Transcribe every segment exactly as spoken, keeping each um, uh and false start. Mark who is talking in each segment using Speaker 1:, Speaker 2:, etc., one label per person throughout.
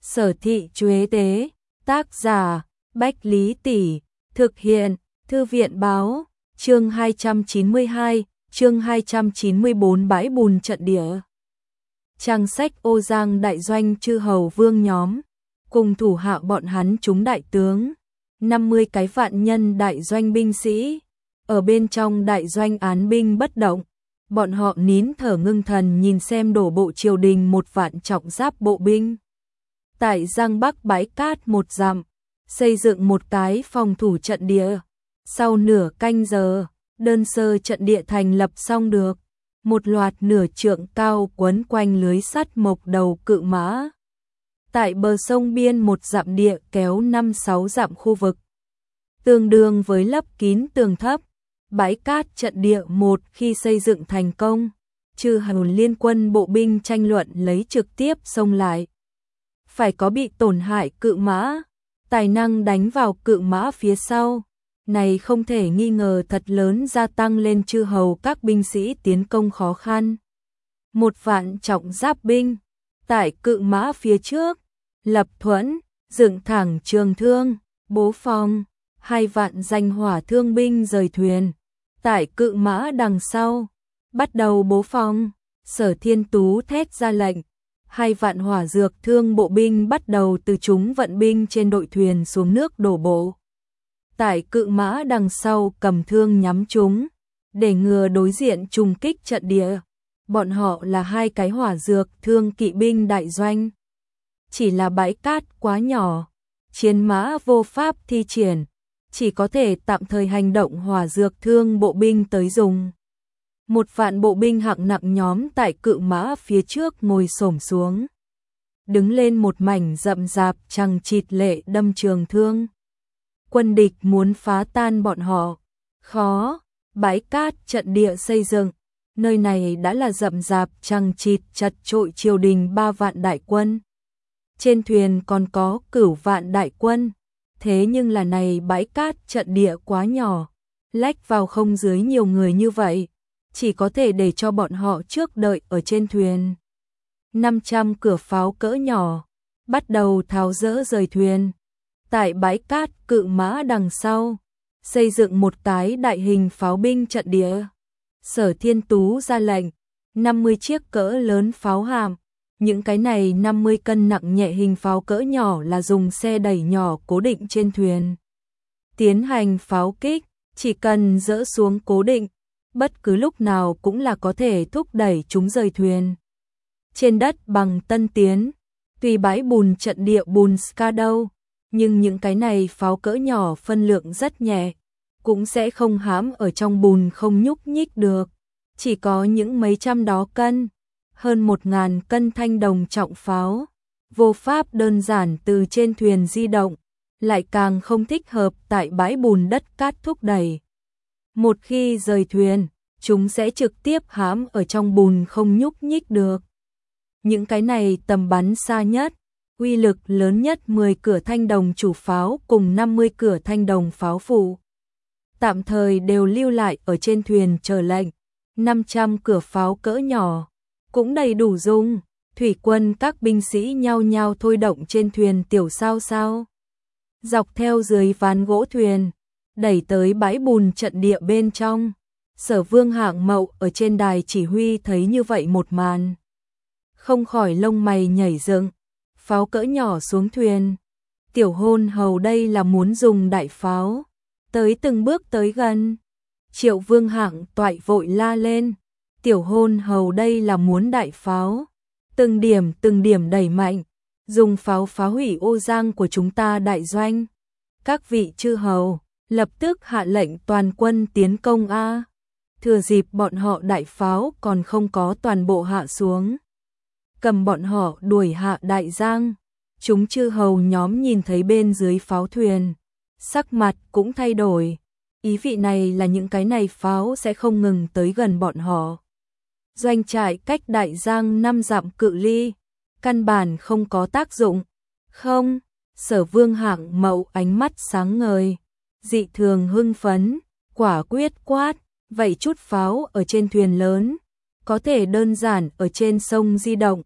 Speaker 1: Sở thị Chuế Tế, tác giả, Bách Lý Tỷ, thực hiện, Thư viện Báo, chương hai trăm chín mươi hai, chương hai trăm chín mươi bốn bãi bùn trận địa. Trang sách Ô Giang đại doanh chư hầu vương nhóm, cùng thủ hạ bọn hắn chúng đại tướng, năm mươi cái vạn nhân đại doanh binh sĩ, ở bên trong đại doanh án binh bất động. Bọn họ nín thở ngưng thần nhìn xem đổ bộ triều đình một vạn trọng giáp bộ binh. Tại Giang Bắc bãi cát một dặm, xây dựng một cái phòng thủ trận địa. Sau nửa canh giờ, đơn sơ trận địa thành lập xong được. Một loạt nửa trượng cao quấn quanh lưới sắt mộc đầu cự mã. Tại bờ sông biên một dặm địa kéo năm sáu dặm khu vực. Tương đương với lấp kín tường thấp. Bãi cát trận địa một khi xây dựng thành công, chư hầu liên quân bộ binh tranh luận lấy trực tiếp xông lại. Phải có bị tổn hại cự mã, tài năng đánh vào cự mã phía sau. Này không thể nghi ngờ thật lớn gia tăng lên chư hầu các binh sĩ tiến công khó khăn. Một vạn trọng giáp binh, tại cự mã phía trước, lập thuẫn, dựng thẳng trường thương, bố phòng. Hai vạn danh hỏa thương binh rời thuyền, tại cự mã đằng sau, bắt đầu bố phòng. Sở Thiên Tú thét ra lệnh, hai vạn hỏa dược thương bộ binh bắt đầu từ chúng vận binh trên đội thuyền xuống nước đổ bộ. Tại cự mã đằng sau cầm thương nhắm chúng, để ngừa đối diện trùng kích trận địa. Bọn họ là hai cái hỏa dược thương kỵ binh đại doanh. Chỉ là bãi cát quá nhỏ, chiến mã vô pháp thi triển. Chỉ có thể tạm thời hành động hỏa dược thương bộ binh tới dùng. Một vạn bộ binh hạng nặng nhóm tại cự mã phía trước ngồi xổm xuống. Đứng lên một mảnh rậm rạp chằng chịt lệ đâm trường thương. Quân địch muốn phá tan bọn họ. Khó, bãi cát trận địa xây dựng. Nơi này đã là rậm rạp chằng chịt chật trội triều đình ba vạn đại quân. Trên thuyền còn có cửu vạn đại quân. Thế nhưng là này bãi cát trận địa quá nhỏ, lách vào không dưới nhiều người như vậy, chỉ có thể để cho bọn họ trước đợi ở trên thuyền. năm trăm cửa pháo cỡ nhỏ, bắt đầu tháo dỡ rời thuyền. Tại bãi cát cự mã đằng sau, xây dựng một cái đại hình pháo binh trận địa. Sở Thiên Tú ra lệnh, năm mươi chiếc cỡ lớn pháo hàm. Những cái này năm mươi cân nặng nhẹ hình pháo cỡ nhỏ là dùng xe đẩy nhỏ cố định trên thuyền. Tiến hành pháo kích, chỉ cần dỡ xuống cố định, bất cứ lúc nào cũng là có thể thúc đẩy chúng rời thuyền. Trên đất bằng tân tiến, tùy bãi bùn trận địa bùn ska đâu, nhưng những cái này pháo cỡ nhỏ phân lượng rất nhẹ, cũng sẽ không hãm ở trong bùn không nhúc nhích được. Chỉ có những mấy trăm đó cân. Hơn một ngàn cân thanh đồng trọng pháo, vô pháp đơn giản từ trên thuyền di động, lại càng không thích hợp tại bãi bùn đất cát thúc đẩy. Một khi rời thuyền, chúng sẽ trực tiếp hãm ở trong bùn không nhúc nhích được. Những cái này tầm bắn xa nhất, uy lực lớn nhất mười cửa thanh đồng chủ pháo cùng năm mươi cửa thanh đồng pháo phụ. Tạm thời đều lưu lại ở trên thuyền chờ lệnh, năm trăm cửa pháo cỡ nhỏ. Cũng đầy đủ dùng, thủy quân các binh sĩ nhao nhao thôi động trên thuyền tiểu sao sao. Dọc theo dưới ván gỗ thuyền, đẩy tới bãi bùn trận địa bên trong. Sở Vương Hạng Mậu ở trên đài chỉ huy thấy như vậy một màn. Không khỏi lông mày nhảy dựng, pháo cỡ nhỏ xuống thuyền. Tiểu hôn hầu đây là muốn dùng đại pháo, tới từng bước tới gần. Triệu Vương Hạng toại vội la lên. Tiểu hôn hầu đây là muốn đại pháo, từng điểm từng điểm đẩy mạnh, dùng pháo phá hủy Ô Giang của chúng ta đại doanh. Các vị chư hầu, lập tức hạ lệnh toàn quân tiến công a. Thừa dịp bọn họ đại pháo còn không có toàn bộ hạ xuống, cầm bọn họ đuổi hạ đại giang. Chúng chư hầu nhóm nhìn thấy bên dưới pháo thuyền, sắc mặt cũng thay đổi. Ý vị này là những cái này pháo sẽ không ngừng tới gần bọn họ. Doanh trại cách đại giang năm dặm cự ly, căn bản không có tác dụng. Không, Sở Vương Hạng Mậu ánh mắt sáng ngời, dị thường hưng phấn, quả quyết quát, vậy chút pháo ở trên thuyền lớn, có thể đơn giản ở trên sông di động,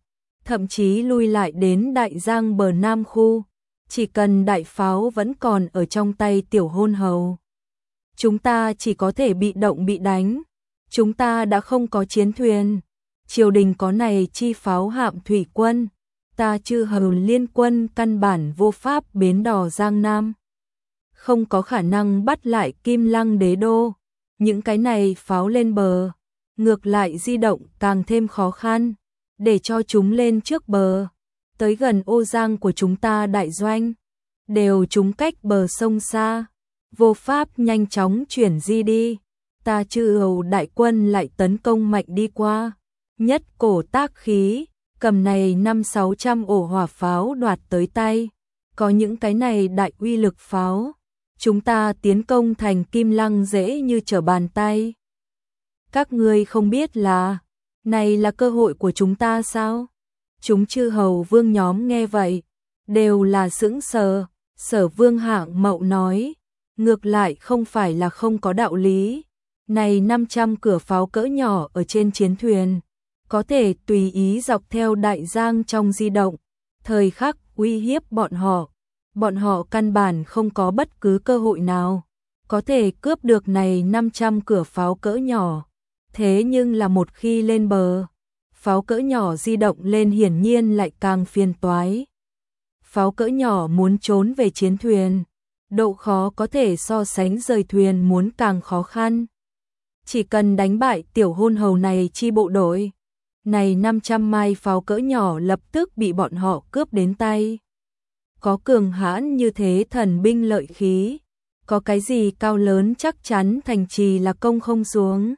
Speaker 1: thậm chí lui lại đến Đại Giang bờ Nam khu. Chỉ cần đại pháo vẫn còn ở trong tay tiểu hôn hầu, chúng ta chỉ có thể bị động bị đánh. Chúng ta đã không có chiến thuyền, triều đình có này chi pháo hạm thủy quân, ta Chư Hầu liên quân căn bản vô pháp bến đò Giang Nam, không có khả năng bắt lại Kim Lăng đế đô. Những cái này pháo lên bờ, ngược lại di động càng thêm khó khăn, để cho chúng lên trước bờ, tới gần ô giang của chúng ta đại doanh, đều chúng cách bờ sông xa, vô pháp nhanh chóng chuyển di đi. Ta Chư Hầu đại quân lại tấn công mạnh đi qua, nhất cổ tác khí, cầm này năm sáu trăm ổ hỏa pháo đoạt tới tay. Có những cái này đại uy lực pháo, chúng ta tiến công thành Kim Lăng dễ như trở bàn tay. Các ngươi không biết là, này là cơ hội của chúng ta sao? Chúng Chư Hầu vương nhóm nghe vậy, đều là sững sờ. Sở Vương Hạng Mậu nói, ngược lại không phải là không có đạo lý. Này năm trăm cửa pháo cỡ nhỏ ở trên chiến thuyền, có thể tùy ý dọc theo đại giang trong di động, thời khắc uy hiếp bọn họ. Bọn họ căn bản không có bất cứ cơ hội nào có thể cướp được này năm trăm cửa pháo cỡ nhỏ. Thế nhưng là một khi lên bờ, pháo cỡ nhỏ di động lên hiển nhiên lại càng phiền toái. Pháo cỡ nhỏ muốn trốn về chiến thuyền, độ khó có thể so sánh rời thuyền muốn càng khó khăn. Chỉ cần đánh bại tiểu hôn hầu này chi bộ đội, này năm trăm mai pháo cỡ nhỏ lập tức bị bọn họ cướp đến tay. Có cường hãn như thế thần binh lợi khí, có cái gì cao lớn chắc chắn thành trì là công không xuống.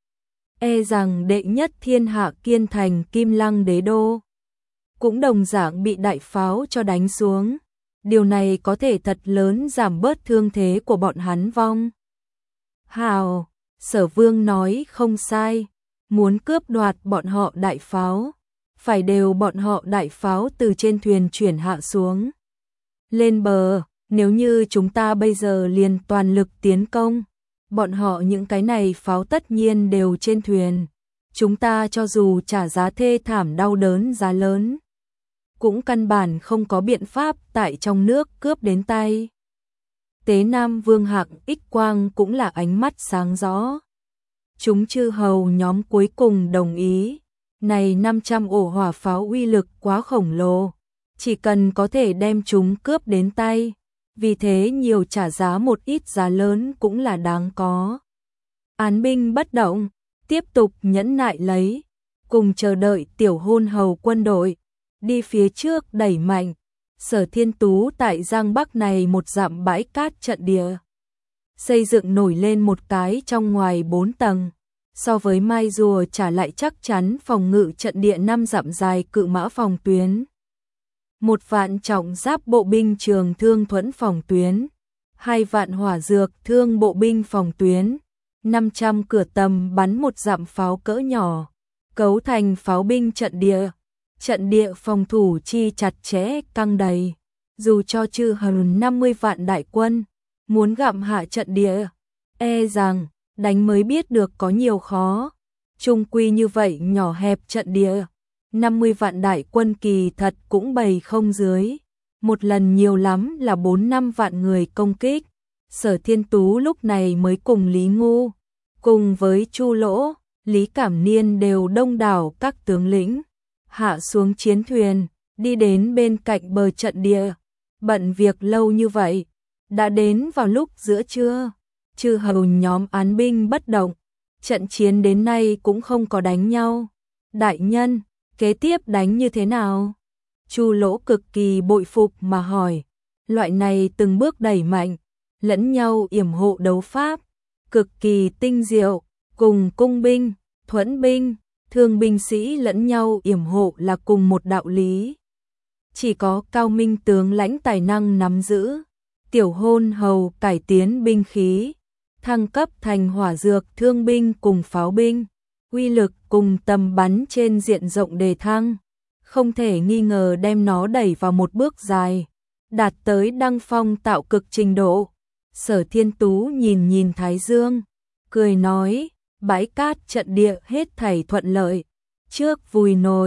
Speaker 1: E rằng đệ nhất thiên hạ Kiên Thành Kim Lăng đế đô cũng đồng dạng bị đại pháo cho đánh xuống. Điều này có thể thật lớn giảm bớt thương thế của bọn hắn vong. Hào, Sở Vương nói không sai, muốn cướp đoạt bọn họ đại pháo, phải đều bọn họ đại pháo từ trên thuyền chuyển hạ xuống. Lên bờ, nếu như chúng ta bây giờ liền toàn lực tiến công, bọn họ những cái này pháo tất nhiên đều trên thuyền. Chúng ta cho dù trả giá thê thảm đau đớn giá lớn, cũng căn bản không có biện pháp tại trong nước cướp đến tay. Tế Nam Vương Hạng Ích Quang cũng là ánh mắt sáng rõ. Chúng Chư Hầu nhóm cuối cùng đồng ý, này năm trăm ổ hỏa pháo uy lực quá khổng lồ, chỉ cần có thể đem chúng cướp đến tay, vì thế nhiều trả giá một ít giá lớn cũng là đáng có. Án binh bất động, tiếp tục nhẫn nại lấy, cùng chờ đợi tiểu hôn hầu quân đội đi phía trước đẩy mạnh. Sở Thiên Tú tại Giang Bắc này một dặm bãi cát trận địa, xây dựng nổi lên một cái trong ngoài bốn tầng, so với Mai Rùa trả lại chắc chắn phòng ngự trận địa năm dặm dài cự mã phòng tuyến, một vạn trọng giáp bộ binh trường thương thuẫn phòng tuyến, hai vạn hỏa dược thương bộ binh phòng tuyến, năm trăm cửa tầm bắn một dặm pháo cỡ nhỏ, cấu thành pháo binh trận địa. Trận địa phòng thủ chi chặt chẽ căng đầy, dù cho Chư Hầu năm mươi vạn đại quân, muốn gặm hạ trận địa, e rằng đánh mới biết được có nhiều khó. Trung quy như vậy nhỏ hẹp trận địa, năm mươi vạn đại quân kỳ thật cũng bày không dưới, một lần nhiều lắm là bốn năm vạn người công kích. Sở Thiên Tú lúc này mới cùng Lý Ngu, cùng với Chu Lỗ, Lý Cảm Niên đều đông đảo các tướng lĩnh, hạ xuống chiến thuyền, đi đến bên cạnh bờ trận địa. Bận việc lâu như vậy, đã đến vào lúc giữa trưa. Chư Hầu nhóm án binh bất động, trận chiến đến nay cũng không có đánh nhau. Đại nhân, kế tiếp đánh như thế nào? Chu Lỗ cực kỳ bội phục mà hỏi. Loại này từng bước đẩy mạnh, lẫn nhau yểm hộ đấu pháp, cực kỳ tinh diệu, cùng cung binh, thuẫn binh, thương binh sĩ lẫn nhau yểm hộ là cùng một đạo lý. Chỉ có cao minh tướng lãnh tài năng nắm giữ, tiểu hôn hầu cải tiến binh khí, thăng cấp thành hỏa dược thương binh cùng pháo binh, uy lực cùng tầm bắn trên diện rộng đề thăng, không thể nghi ngờ đem nó đẩy vào một bước dài, đạt tới đăng phong tạo cực trình độ. Sở Thiên Tú nhìn nhìn Thái Dương, cười nói, bãi cát trận địa hết thảy thuận lợi, trước vùi nồi,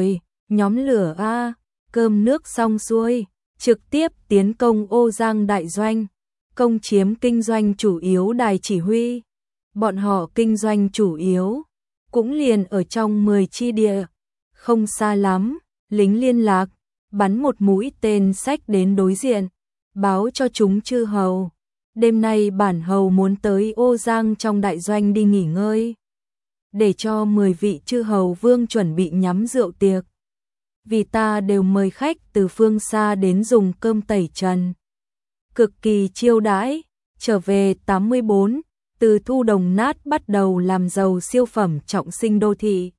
Speaker 1: Nhóm lửa a, cơm nước xong xuôi, trực tiếp tiến công Ô Giang đại doanh, công chiếm kinh doanh chủ yếu đài chỉ huy. Bọn họ kinh doanh chủ yếu cũng liền ở trong mười chi địa, không xa lắm, lính liên lạc bắn một mũi tên sách đến đối diện, báo cho chúng chư hầu, đêm nay bản hầu muốn tới Ô Giang trong đại doanh đi nghỉ ngơi, để cho mười vị chư hầu vương chuẩn bị nhắm rượu tiệc. Vì ta đều mời khách từ phương xa đến dùng cơm tẩy trần. Cực kỳ chiêu đãi, trở về tám mươi bốn, từ thu đồng nát bắt đầu làm giàu siêu phẩm trọng sinh đô thị.